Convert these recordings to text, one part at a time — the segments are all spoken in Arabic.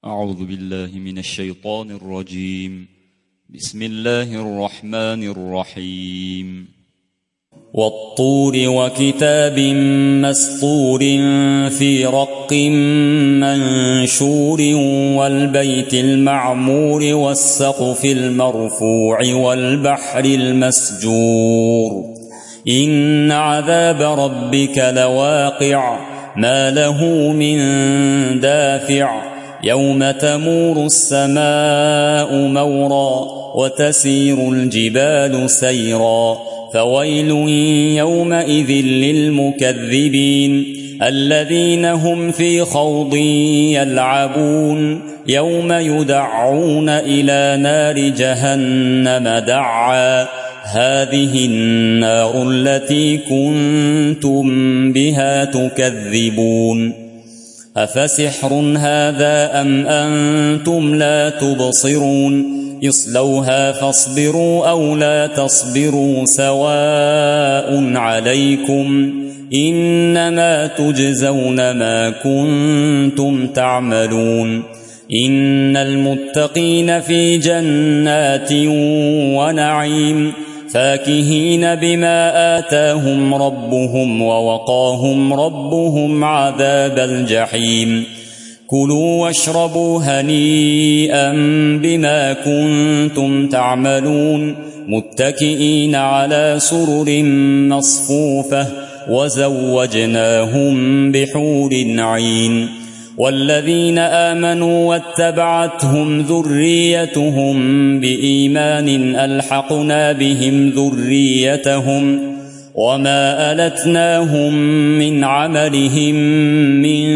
أعوذ بالله من الشيطان الرجيم. بسم الله الرحمن الرحيم. والطور وكتاب مسطور في رق منشور والبيت المعمور والسقف المرفوع والبحر المسجور إن عذاب ربك لواقع ما له من دافع يوم تمور السماء مورا وتسير الجبال سيرا فويل يومئذ للمكذبين الذين هم في خوض يلعبون يوم يدعون إلى نار جهنم دعا هذه النار التي كنتم بها تكذبون أفسحر هذا أم أنتم لا تبصرون اصلوها فاصبروا أو لا تصبروا سواء عليكم إنما تجزون ما كنتم تعملون إن المتقين في جنات ونعيم فاكهين بما آتاهم ربهم ووقاهم ربهم عذاب الجحيم كلوا واشربوا هنيئا بما كنتم تعملون متكئين على سرر مصفوفة وزوجناهم بحور عين والذين آمنوا واتبعتهم ذريتهم بإيمان ألحقنا بهم ذريتهم وما ألتناهم من عملهم من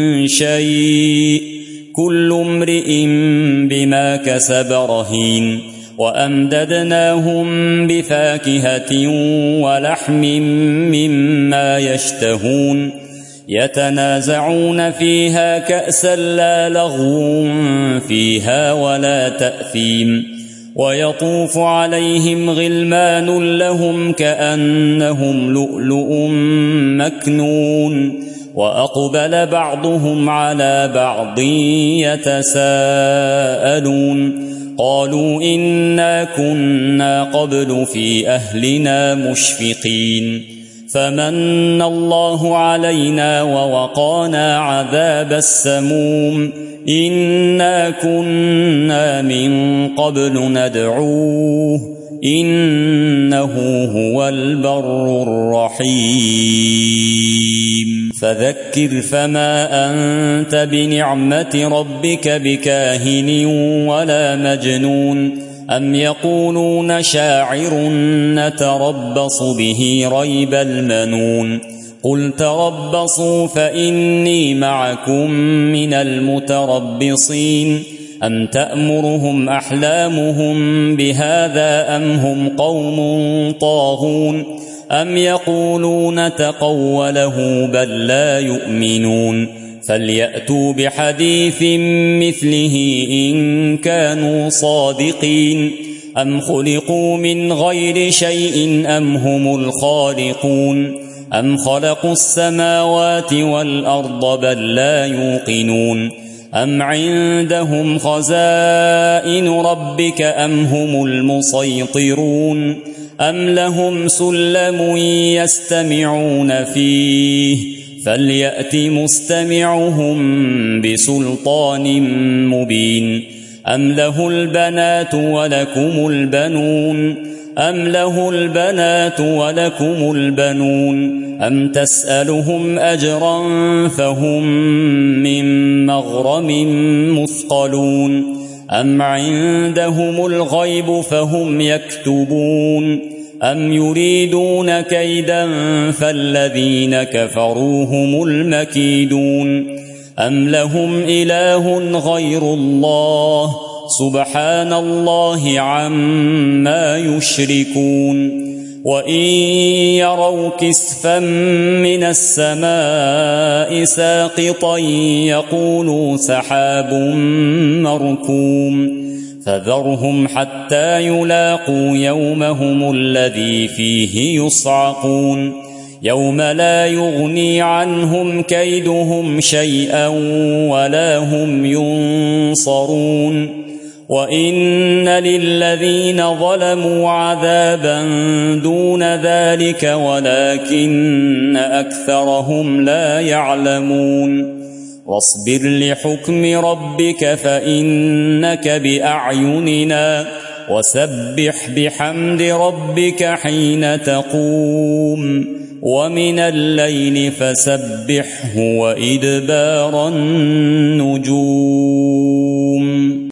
شيء كل امرئ بما كسب رهين وأمددناهم بفاكهة ولحم مما يشتهون يتنازعون فيها كأسا لا لغو فيها ولا تأثيم ويطوف عليهم غلمان لهم كأنهم لؤلؤ مكنون وأقبل بعضهم على بعض يتساءلون قالوا إنا كنا قبل في أهلنا مشفقين فمن الله علينا ووقانا عذاب السموم إنا كنا من قبل ندعوه إنه هو البر الرحيم فذكر فما أنت بنعمة ربك بكاهن ولا مجنون أم يقولون شاعر نتربص به ريب المنون قل تربصوا فإني معكم من المتربصين أم تأمرهم أحلامهم بهذا أم هم قوم طاغون أم يقولون تقوله بل لا يؤمنون فليأتوا بحديث مثله إن كانوا صادقين أم خلقوا من غير شيء أم هم الخالقون أم خلقوا السماوات والأرض بل لا يوقنون أم عندهم خزائن ربك أم هم المسيطرون أم لهم سلم يستمعون فيه فليأت مستمعهم بسلطان مبين أم له البنات ولكم البنون أم له البنات ولكم البنون أم تسألهم أجرا فهم من مغرم مثقلون أم عندهم الغيب فهم يكتبون أم يريدون كيدا فالذين كفروا هم المكيدون أم لهم إله غير الله سبحان الله عما يشركون وإن يروا كسفا من السماء ساقطا يقولوا سحاب مركوم فذرهم حتى يلاقوا يومهم الذي فيه يصعقون يوم لا يغني عنهم كيدهم شيئا ولا هم ينصرون وإن للذين ظلموا عذابا دون ذلك ولكن أكثرهم لا يعلمون واصبر لحكم ربك فإنك بأعيننا وسبح بحمد ربك حين تقوم ومن الليل فسبحه وإدبار النجوم.